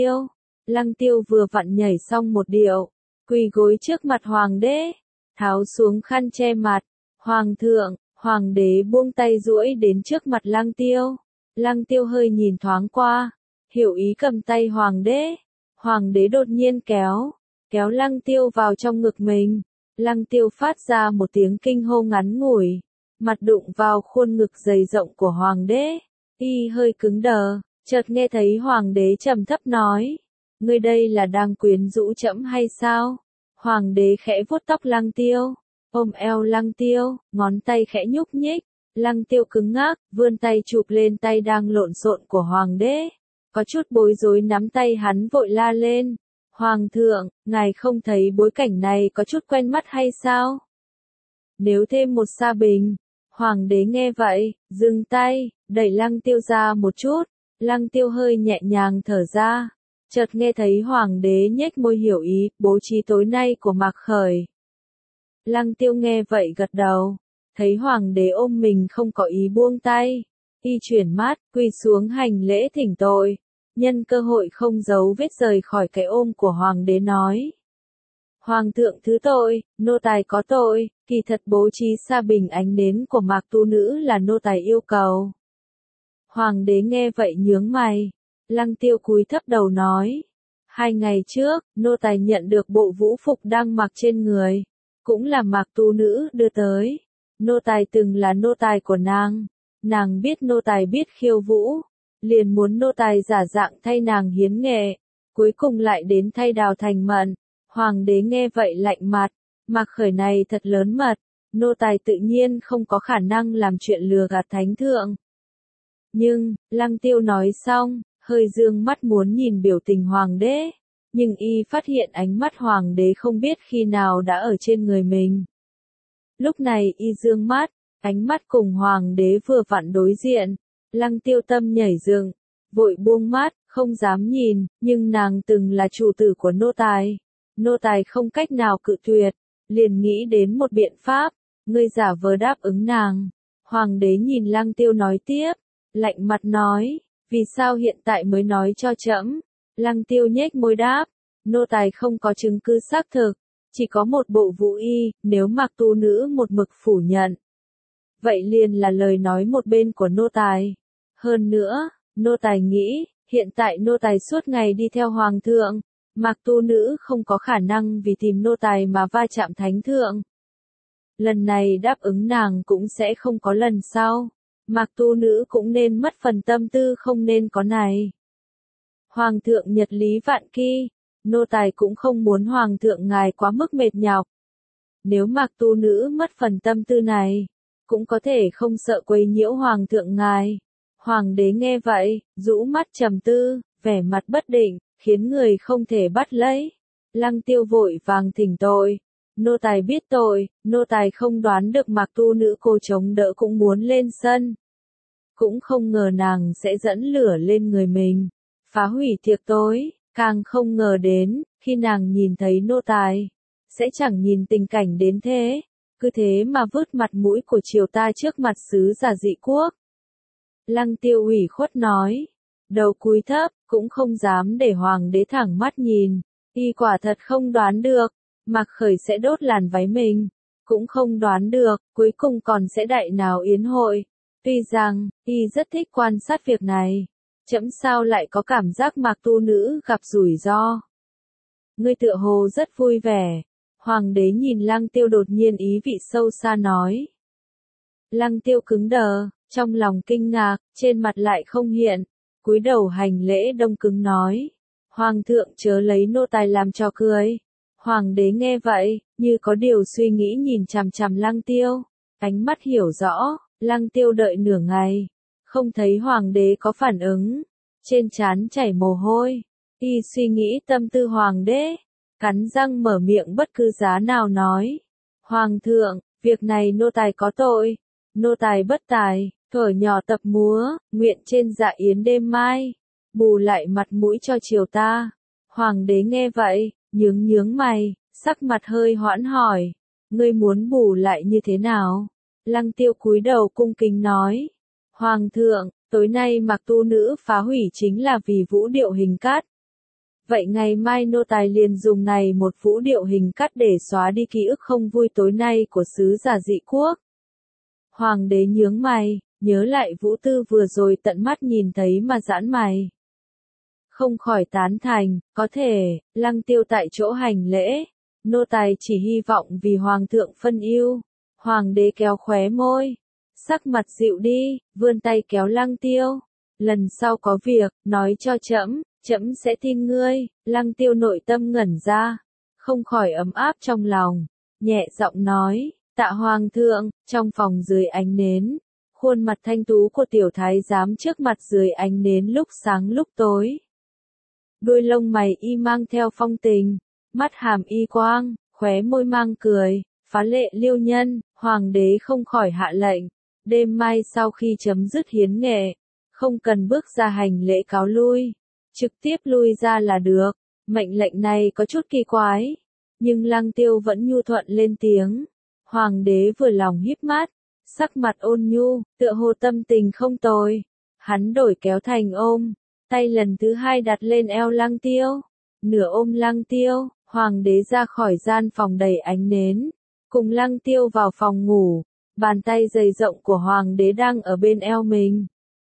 Lăng Tiêu vừa vặn nhảy xong một điệu, quỳ gối trước mặt hoàng đế, tháo xuống khăn che mặt. Hoàng thượng, hoàng đế buông tay duỗi đến trước mặt Lăng Tiêu hơi nhìn thoáng qua, hiểu ý cầm tay hoàng đế đột nhiên kéo Lăng Tiêu vào trong ngực mình. Lăng Tiêu phát ra một tiếng kinh hô ngắn ngủi, mặt đụng vào khuôn ngực dày rộng của hoàng đế. Y hơi cứng đờ, chợt nghe thấy hoàng đế trầm thấp nói, ngươi đây là đang quyến rũ trẫm hay sao? Hoàng đế khẽ vuốt tóc Lăng Tiêu, ôm eo Lăng Tiêu, ngón tay khẽ nhúc nhích. Lăng Tiêu cứng ngắc, vươn tay chụp lên tay đang lộn xộn của hoàng đế. Có chút bối rối nắm tay hắn vội la lên. Hoàng thượng, ngài không thấy bối cảnh này có chút quen mắt hay sao? Nếu thêm một sa bình. Hoàng đế nghe vậy, dừng tay, đẩy Lăng Tiêu ra một chút. Lăng Tiêu hơi nhẹ nhàng thở ra. Chợt nghe thấy hoàng đế nhếch môi hiểu ý, bố trí tối nay của Mạc Khởi. Lăng Tiêu nghe vậy gật đầu. Thấy hoàng đế ôm mình không có ý buông tay. Y chuyển mắt, quỳ xuống hành lễ thỉnh tội. Nhân cơ hội không giấu vết rời khỏi cái ôm của hoàng đế nói. Hoàng thượng thứ tội, nô tài có tội, kỳ thật bố trí sa bình ánh nến của Mạc tu nữ là nô tài yêu cầu. Hoàng đế nghe vậy nhướng mày. Lăng Tiêu cúi thấp đầu nói. 2 ngày trước, nô tài nhận được bộ vũ phục đang mặc trên người. Cũng là Mạc tu nữ đưa tới. Nô tài từng là nô tài của nàng biết nô tài biết khiêu vũ, liền muốn nô tài giả dạng thay nàng hiến nghệ, cuối cùng lại đến thay Đào Thành Mận. Hoàng đế nghe vậy lạnh mặt, Mạc Khởi này thật lớn mật, nô tài tự nhiên không có khả năng làm chuyện lừa gạt thánh thượng. Nhưng, Lăng Tiêu nói xong, hơi dương mắt muốn nhìn biểu tình hoàng đế, nhưng y phát hiện ánh mắt hoàng đế không biết khi nào đã ở trên người mình. Lúc này y dương mắt, ánh mắt cùng hoàng đế vừa vặn đối diện, Lăng Tiêu tâm nhảy dựng, vội buông mắt, không dám nhìn, nhưng nàng từng là chủ tử của nô tài không cách nào cự tuyệt, liền nghĩ đến một biện pháp, ngươi giả vờ đáp ứng nàng. Hoàng đế nhìn Lăng Tiêu nói tiếp, lạnh mặt nói, vì sao hiện tại mới nói cho trẫm? Lăng Tiêu nhếch môi đáp, nô tài không có chứng cứ xác thực. Chỉ có một bộ vũ y, nếu Mạc tu nữ một mực phủ nhận. Vậy liền là lời nói một bên của nô tài. Hơn nữa, nô tài nghĩ, hiện tại nô tài suốt ngày đi theo hoàng thượng, Mạc tu nữ không có khả năng vì tìm nô tài mà va chạm thánh thượng. Lần này đáp ứng nàng cũng sẽ không có lần sau. Mạc tu nữ cũng nên mất phần tâm tư không nên có này. Hoàng thượng nhật lý vạn kỳ. Nô tài cũng không muốn hoàng thượng ngài quá mức mệt nhọc. Nếu Mạc tu nữ mất phần tâm tư này, cũng có thể không sợ quấy nhiễu hoàng thượng ngài. Hoàng đế nghe vậy, rũ mắt trầm tư, vẻ mặt bất định, khiến người không thể bắt lấy. Lăng Tiêu vội vàng thỉnh tội. Nô tài biết tội, nô tài không đoán được Mạc tu nữ cô chống đỡ cũng muốn lên sân. Cũng không ngờ nàng sẽ dẫn lửa lên người mình, phá hủy tiệc tối. Càng không ngờ đến, khi nàng nhìn thấy nô tài, sẽ chẳng nhìn tình cảnh đến thế, cứ thế mà vứt mặt mũi của triều ta trước mặt sứ giả dị quốc. Lăng Tiêu ủy khuất nói, đầu cúi thấp, cũng không dám để hoàng đế thẳng mắt nhìn, y quả thật không đoán được, Mạc Khởi sẽ đốt làn váy mình, cũng không đoán được, cuối cùng còn sẽ đại nào yến hội, tuy rằng, y rất thích quan sát việc này. Trẫm sao lại có cảm giác Mạc tu nữ gặp rủi ro. Ngươi tựa hồ rất vui vẻ. Hoàng đế nhìn Lăng Tiêu đột nhiên ý vị sâu xa nói. Lăng Tiêu cứng đờ, trong lòng kinh ngạc, trên mặt lại không hiện. Cúi đầu hành lễ đông cứng nói. Hoàng thượng chớ lấy nô tài làm trò cười. Hoàng đế nghe vậy, như có điều suy nghĩ nhìn chằm chằm Lăng Tiêu. Ánh mắt hiểu rõ, Lăng Tiêu đợi nửa ngày. Không thấy hoàng đế có phản ứng, trên trán chảy mồ hôi, y suy nghĩ tâm tư hoàng đế, cắn răng mở miệng bất cứ giá nào nói. Hoàng thượng, việc này nô tài có tội, nô tài bất tài, thuở nhỏ tập múa, nguyện trên dạ yến đêm mai, bù lại mặt mũi cho triều ta. Hoàng đế nghe vậy, nhướng mày, sắc mặt hơi hoãn hỏi, ngươi muốn bù lại như thế nào? Lăng Tiêu cúi đầu cung kính nói. Hoàng thượng, tối nay Mạc tu nữ phá hủy chính là vì vũ điệu hình cát. Vậy ngày mai nô tài liền dùng này một vũ điệu hình cát để xóa đi ký ức không vui tối nay của sứ giả dị quốc. Hoàng đế nhướng mày, nhớ lại Vũ Tư vừa rồi tận mắt nhìn thấy mà giãn mày. Không khỏi tán thành, có thể, Lăng Tiêu tại chỗ hành lễ, nô tài chỉ hy vọng vì Hoàng thượng phân ưu. Hoàng đế kéo khóe môi, sắc mặt dịu đi, vươn tay kéo Lăng Tiêu. Lần sau có việc, nói cho trẫm, trẫm sẽ tin ngươi. Lăng Tiêu nội tâm ngẩn ra, không khỏi ấm áp trong lòng, nhẹ giọng nói, tạ hoàng thượng. Trong phòng dưới ánh nến, khuôn mặt thanh tú của tiểu thái giám trước mặt dưới ánh nến lúc sáng lúc tối. Đuôi lông mày y mang theo phong tình, mắt hàm y quang, khóe môi mang cười, phá lệ liêu nhân. Hoàng đế không khỏi hạ lệnh, đêm mai sau khi chấm dứt hiến nghệ, không cần bước ra hành lễ cáo lui, trực tiếp lui ra là được. Mệnh lệnh này có chút kỳ quái, nhưng Lăng Tiêu vẫn nhu thuận lên tiếng. Hoàng đế vừa lòng híp mắt, sắc mặt ôn nhu, tựa hồ tâm tình không tồi. Hắn đổi kéo thành ôm, tay lần thứ hai đặt lên eo Lăng Tiêu, nửa ôm Lăng Tiêu. Hoàng đế ra khỏi gian phòng đầy ánh nến, cùng Lăng Tiêu vào phòng ngủ. Bàn tay dày rộng của hoàng đế đang ở bên eo mình,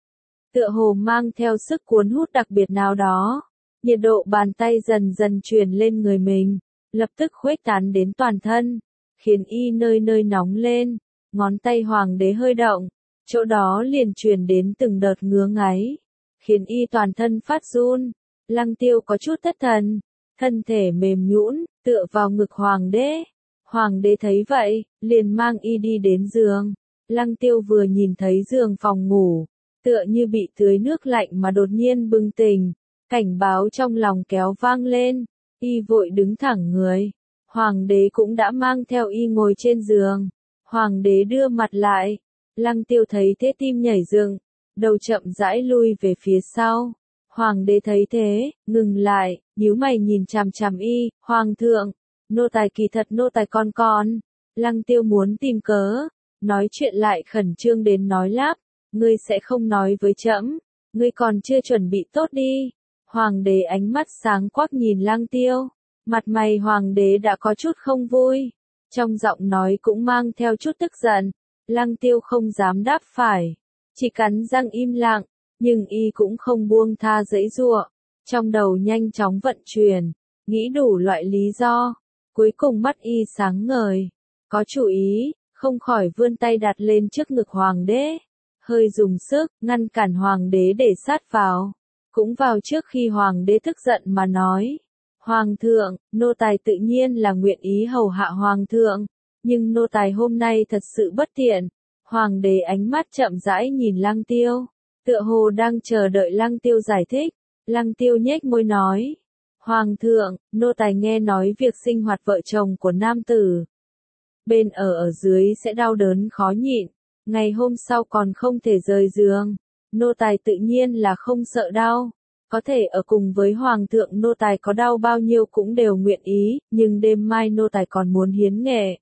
tựa hồ mang theo sức cuốn hút đặc biệt nào đó. Nhiệt độ bàn tay dần dần truyền lên người mình, lập tức khuếch tán đến toàn thân, khiến y nơi nơi nóng lên. Ngón tay hoàng đế hơi động, chỗ đó liền truyền đến từng đợt ngứa ngáy, khiến y toàn thân phát run. Lăng Tiêu có chút thất thần, thân thể mềm nhũn, tựa vào ngực hoàng đế. Hoàng đế thấy vậy, liền mang y đi đến giường. Lăng Tiêu vừa nhìn thấy giường phòng ngủ, tựa như bị tưới nước lạnh mà đột nhiên bừng tỉnh, cảnh báo trong lòng kéo vang lên, y vội đứng thẳng người. Hoàng đế cũng đã mang theo y ngồi trên giường. Hoàng đế đưa mặt lại, Lăng Tiêu thấy thế tim nhảy dựng, đầu chậm rãi lui về phía sau. Hoàng đế thấy thế, ngừng lại, nhíu mày nhìn chằm chằm y. Hoàng thượng, nô tài kỳ thật nô tài con. Lăng Tiêu muốn tìm cớ, nói chuyện lại khẩn trương đến nói lắp, ngươi sẽ không nói với trẫm, ngươi còn chưa chuẩn bị tốt đi. Hoàng đế ánh mắt sáng quắc nhìn Lăng Tiêu, mặt mày hoàng đế đã có chút không vui, trong giọng nói cũng mang theo chút tức giận. Lăng Tiêu không dám đáp phải, chỉ cắn răng im lặng, nhưng y cũng không buông tha giãy giụa, trong đầu nhanh chóng vận chuyển, nghĩ đủ loại lý do. Cuối cùng mắt y sáng ngời, có chủ ý, không khỏi vươn tay đặt lên trước ngực hoàng đế, hơi dùng sức, ngăn cản hoàng đế để sát vào. Cũng vào trước khi hoàng đế tức giận mà nói, hoàng thượng, nô tài tự nhiên là nguyện ý hầu hạ hoàng thượng, nhưng nô tài hôm nay thật sự bất tiện. Hoàng đế ánh mắt chậm rãi nhìn Lăng Tiêu, tựa hồ đang chờ đợi Lăng Tiêu giải thích. Lăng Tiêu nhếch môi nói, hoàng thượng, nô tài nghe nói việc sinh hoạt vợ chồng của nam tử bên ở dưới sẽ đau đớn khó nhịn, ngày hôm sau còn không thể rời giường. Nô tài tự nhiên là không sợ đau, có thể ở cùng với hoàng thượng, nô tài có đau bao nhiêu cũng đều nguyện ý, nhưng đêm mai nô tài còn muốn hiến nghệ.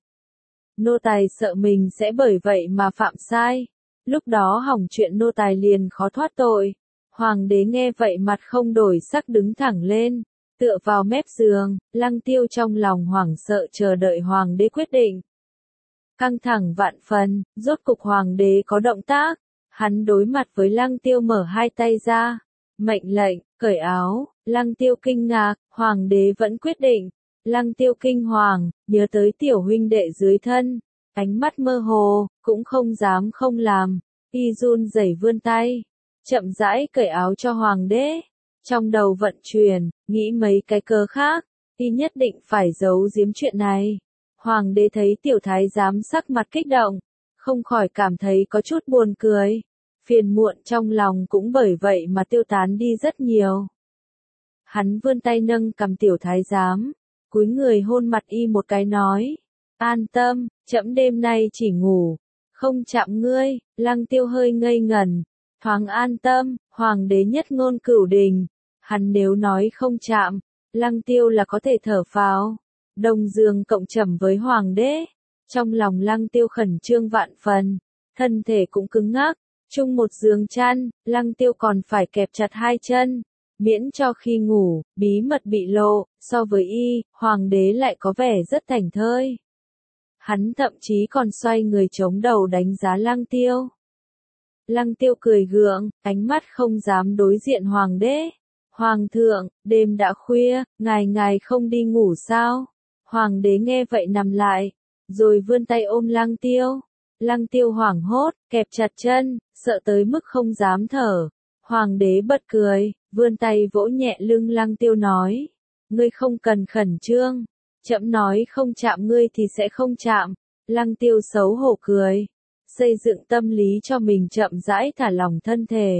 Nô tài sợ mình sẽ bởi vậy mà phạm sai, lúc đó hỏng chuyện nô tài liền khó thoát tội. Hoàng đế nghe vậy mặt không đổi sắc đứng thẳng lên, tựa vào mép giường. Lăng Tiêu trong lòng hoảng sợ chờ đợi hoàng đế quyết định. Căng thẳng vạn phần, rốt cục hoàng đế có động tác. Hắn đối mặt với Lăng Tiêu mở hai tay ra, mệnh lệnh, cởi áo. Lăng Tiêu kinh ngạc, hoàng đế vẫn quyết định. Lăng Tiêu kinh hoàng, nhớ tới tiểu huynh đệ dưới thân, ánh mắt mơ hồ, cũng không dám không làm. Y run rẩy vươn tay, chậm rãi cởi áo cho hoàng đế. Trong đầu vận chuyển, nghĩ mấy cái cớ khác, y nhất định phải giấu giếm chuyện này. Hoàng đế thấy tiểu thái giám sắc mặt kích động, không khỏi cảm thấy có chút buồn cười. Phiền muộn trong lòng cũng bởi vậy mà tiêu tán đi rất nhiều. Hắn vươn tay nâng cầm tiểu thái giám, cúi người hôn mặt y một cái nói, an tâm, trẫm đêm nay chỉ ngủ, không chạm ngươi. Lăng Tiêu hơi ngây ngẩn, thoáng an tâm. Hoàng đế nhất ngôn cửu đình, hắn nếu nói không chạm, Lăng Tiêu là có thể thở phào. Đồng giường cộng trầm với hoàng đế, trong lòng Lăng Tiêu khẩn trương vạn phần, thân thể cũng cứng ngắc. Chung một giường chăn, Lăng Tiêu còn phải kẹp chặt hai chân, miễn cho khi ngủ, bí mật bị lộ. So với y, hoàng đế lại có vẻ rất thảnh thơi. Hắn thậm chí còn xoay người chống đầu đánh giá Lăng Tiêu. Lăng Tiêu cười gượng, ánh mắt không dám đối diện hoàng đế. Hoàng thượng, đêm đã khuya, ngài không đi ngủ sao? Hoàng đế nghe vậy nằm lại, rồi vươn tay ôm Lăng Tiêu. Lăng Tiêu hoảng hốt, kẹp chặt chân, sợ tới mức không dám thở. Hoàng đế bật cười, vươn tay vỗ nhẹ lưng Lăng Tiêu nói. Ngươi không cần khẩn trương. Trẫm nói không chạm ngươi thì sẽ không chạm. Lăng Tiêu xấu hổ cười. Xây dựng tâm lý cho mình chậm rãi thả lỏng thân thể.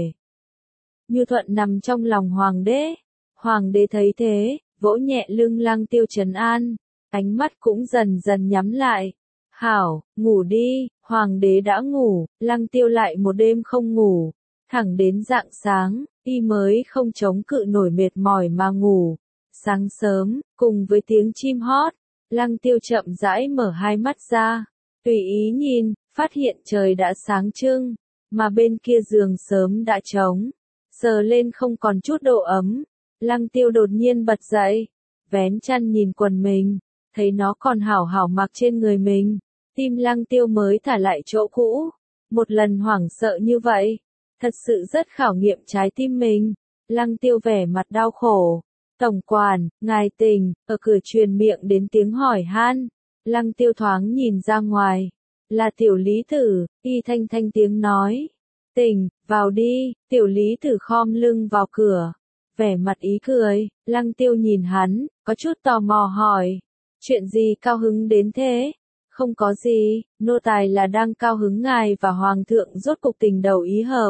Nhu Thuận nằm trong lòng hoàng đế. Hoàng đế thấy thế, vỗ nhẹ lưng Lăng Tiêu trấn an. Ánh mắt cũng dần dần nhắm lại. Hảo, ngủ đi, hoàng đế đã ngủ, Lăng Tiêu lại một đêm không ngủ. Thẳng đến rạng sáng, y mới không chống cự nổi mệt mỏi mà ngủ. Sáng sớm, cùng với tiếng chim hót, Lăng Tiêu chậm rãi mở hai mắt ra. Tùy ý nhìn, phát hiện trời đã sáng trưng, mà bên kia giường sớm đã trống. Sờ lên không còn chút độ ấm. Lăng Tiêu đột nhiên bật dậy, vén chăn nhìn quần mình, thấy nó còn hảo hảo mặc trên người mình. Tim Lăng Tiêu mới thả lại chỗ cũ. Một lần hoảng sợ như vậy, thật sự rất khảo nghiệm trái tim mình. Lăng Tiêu vẻ mặt đau khổ. Tổng quản, ngài tỉnh, ở cửa truyền miệng đến tiếng hỏi han. Lăng Tiêu thoáng nhìn ra ngoài. Là Tiểu Lý Tử, y thanh thanh tiếng nói. Tỉnh, vào đi, Tiểu Lý Tử khom lưng vào cửa. Vẻ mặt ý cười, Lăng Tiêu nhìn hắn, có chút tò mò hỏi. Chuyện gì cao hứng đến thế? Không có gì, nô tài là đang cao hứng ngài và hoàng thượng rốt cục tình đầu ý hợp.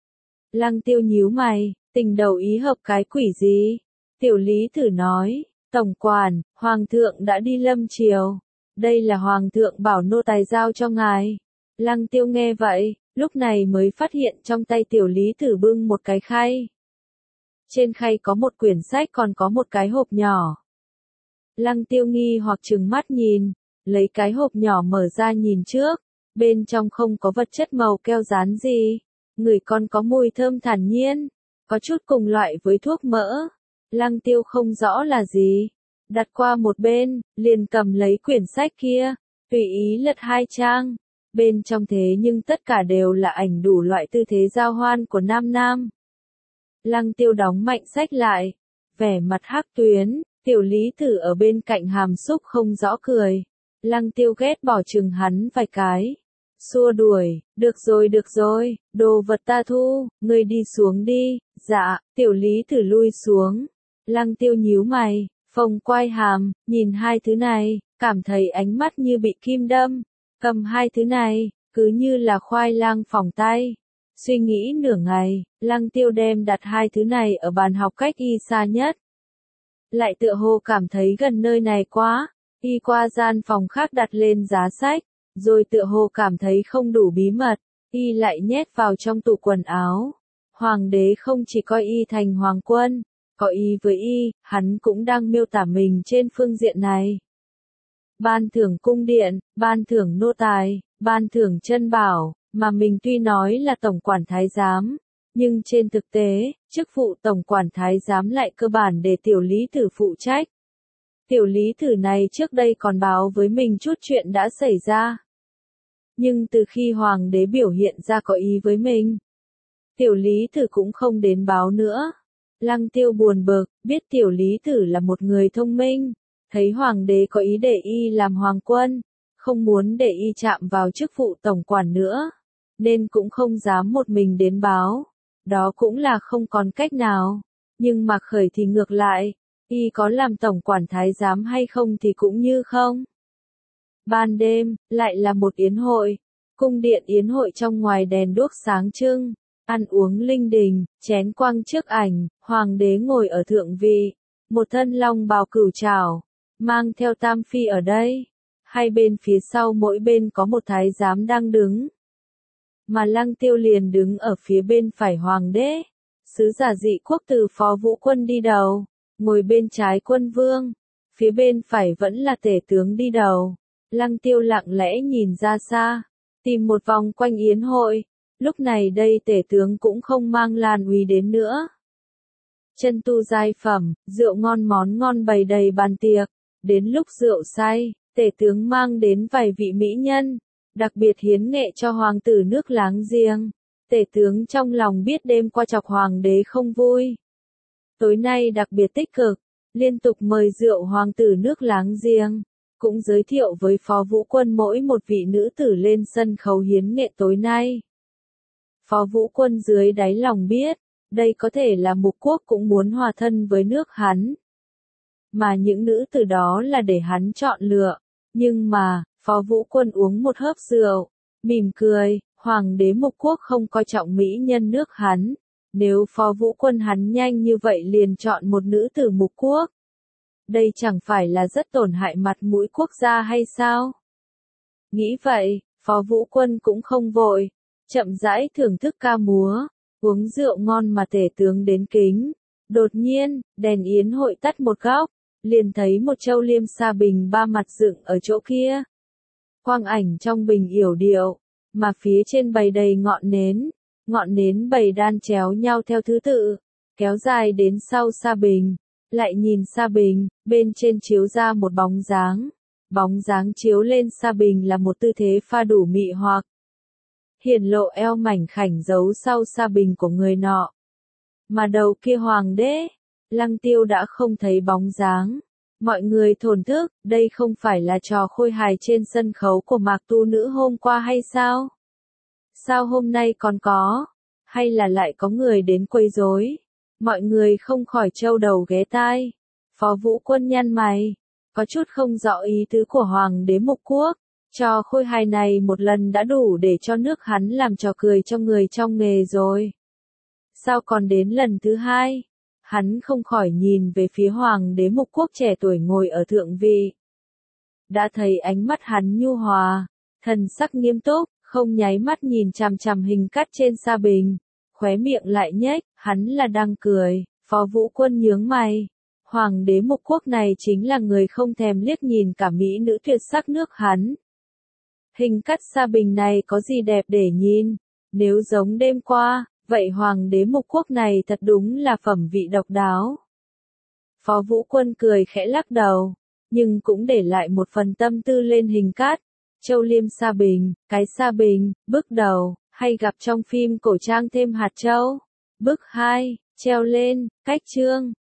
Lăng Tiêu nhíu mày, tình đầu ý hợp cái quỷ gì? Tiểu Lý Tử nói, tổng quản, hoàng thượng đã đi lâm triều. Đây là hoàng thượng bảo nô tài giao cho ngài. Lăng Tiêu nghe vậy, lúc này mới phát hiện trong tay Tiểu Lý Tử bưng một cái khay. Trên khay có một quyển sách còn có một cái hộp nhỏ. Lăng Tiêu nghi hoặc trừng mắt nhìn, lấy cái hộp nhỏ mở ra nhìn trước, bên trong không có vật chất màu keo dán gì, ngửi còn có mùi thơm thản nhiên, có chút cùng loại với thuốc mỡ. Lăng Tiêu không rõ là gì, đặt qua một bên, liền cầm lấy quyển sách kia, tùy ý lật hai trang, bên trong thế nhưng tất cả đều là ảnh đủ loại tư thế giao hoan của nam nam. Lăng Tiêu đóng mạnh sách lại, vẻ mặt hắc tuyến, Tiểu Lý Tử ở bên cạnh hàm xúc không rõ cười. Lăng Tiêu ghét bỏ chừng hắn vài cái. Xua đuổi, được rồi, đồ vật ta thu, ngươi đi xuống đi. Dạ, Tiểu Lý Tử lui xuống. Lăng Tiêu nhíu mày, phồng quai hàm, nhìn hai thứ này, cảm thấy ánh mắt như bị kim đâm. Cầm hai thứ này, cứ như là khoai lang phỏng tay. Suy nghĩ nửa ngày, Lăng Tiêu đem đặt hai thứ này ở bàn học cách y xa nhất. Lại tựa hồ cảm thấy gần nơi này quá, y qua gian phòng khác đặt lên giá sách, rồi tựa hồ cảm thấy không đủ bí mật, y lại nhét vào trong tủ quần áo. Hoàng đế không chỉ coi y thành hoàng quân, có ý với y, hắn cũng đang miêu tả mình trên phương diện này. Ban thưởng cung điện, ban thưởng nô tài, ban thưởng chân bảo, mà mình tuy nói là tổng quản thái giám, nhưng trên thực tế, chức vụ tổng quản thái giám lại cơ bản để Tiểu Lý Tử phụ trách. Tiểu Lý Tử này trước đây còn báo với mình chút chuyện đã xảy ra. Nhưng từ khi hoàng đế biểu hiện ra có ý với mình, Tiểu Lý Tử cũng không đến báo nữa. Lăng Tiêu buồn bực, biết Tiểu Lý Tử là một người thông minh, thấy hoàng đế có ý để y làm hoàng quân, không muốn để y chạm vào chức vụ tổng quản nữa, nên cũng không dám một mình đến báo. Đó cũng là không còn cách nào. Nhưng Mạc Khởi thì ngược lại, y có làm tổng quản thái giám hay không thì cũng như không. Ban đêm, lại là một yến hội. Cung điện yến hội trong ngoài đèn đuốc sáng trưng, ăn uống linh đình, chén quang trước ảnh, hoàng đế ngồi ở thượng vị, một thân long bào cửu trảo, mang theo tam phi ở đây. Hai bên phía sau mỗi bên có một thái giám đang đứng. Mà Lăng Tiêu liền đứng ở phía bên phải hoàng đế. Sứ giả Dị Quốc từ Phó Vũ Quân đi đầu, ngồi bên trái quân vương, phía bên phải vẫn là tể tướng đi đầu. Lăng Tiêu lặng lẽ nhìn ra xa, tìm một vòng quanh yến hội, lúc này đây tể tướng cũng không mang Lan Uy đến nữa. Chân tu giai phẩm, rượu ngon món ngon bày đầy bàn tiệc, đến lúc rượu say, tể tướng mang đến vài vị mỹ nhân, đặc biệt hiến nghệ cho hoàng tử nước láng giềng. Tể tướng trong lòng biết đêm qua chọc hoàng đế không vui. Tối nay đặc biệt tích cực, liên tục mời rượu hoàng tử nước láng giềng. cũng giới thiệu với Phó Vũ Quân mỗi một vị nữ tử lên sân khấu hiến nghệ tối nay. Phó Vũ Quân dưới đáy lòng biết, đây có thể là Mục Quốc cũng muốn hòa thân với nước hắn. Mà những nữ tử đó là để hắn chọn lựa. Nhưng mà, Phó Vũ Quân uống một hớp rượu, mỉm cười, Hoàng đế Mục Quốc không coi trọng mỹ nhân nước hắn. Nếu Phó Vũ Quân hắn nhanh như vậy liền chọn một nữ tử Mục Quốc. Đây chẳng phải là rất tổn hại mặt mũi quốc gia hay sao? Nghĩ vậy, Phó Vũ Quân cũng không vội, chậm rãi thưởng thức ca múa, uống rượu ngon mà tể tướng đến kính. Đột nhiên, đèn yến hội tắt một góc, liền thấy một châu liêm sa bình ba mặt dựng ở chỗ kia. Quang ảnh trong bình yểu điệu, mà phía trên bày đầy ngọn nến bày đan chéo nhau theo thứ tự, kéo dài đến sau sa bình. Lại nhìn sa bình, bên trên chiếu ra một bóng dáng chiếu lên sa bình là một tư thế pha đủ mị hoặc. Hiển lộ eo mảnh khảnh giấu sau sa bình của người nọ. Mà đầu kia hoàng đế, Lăng Tiêu đã không thấy bóng dáng. Mọi người thổn thức, đây không phải là trò khôi hài trên sân khấu của Mạc Tu Nữ hôm qua hay sao? Sao hôm nay còn có? Hay là lại có người đến quấy rối? Mọi người không khỏi trâu đầu ghé tai. Phó Vũ Quân nhăn mày, có chút không rõ ý tứ của Hoàng đế Mục Quốc. Trò khôi hài này một lần đã đủ để cho nước hắn làm trò cười cho người trong nghề rồi. Sao còn đến lần thứ hai? Hắn không khỏi nhìn về phía Hoàng đế Mục Quốc trẻ tuổi ngồi ở thượng vị. Đã thấy ánh mắt hắn nhu hòa, thần sắc nghiêm túc, không nháy mắt nhìn chằm chằm hình cắt trên sa bình. Khóe miệng lại nhếch, hắn là đang cười. Phó Vũ Quân nhướng mày. Hoàng đế Mục Quốc này chính là người không thèm liếc nhìn cả mỹ nữ tuyệt sắc nước hắn. Hình cắt sa bình này có gì đẹp để nhìn? Nếu giống đêm qua, vậy Hoàng đế Mục Quốc này thật đúng là phẩm vị độc đáo. Phó Vũ Quân cười khẽ lắc đầu, nhưng cũng để lại một phần tâm tư lên hình cắt. Châu liêm sa bình, cái sa bình, bước đầu, hay gặp trong phim cổ trang thêm hạt châu. Bước 2, treo lên, cách chương.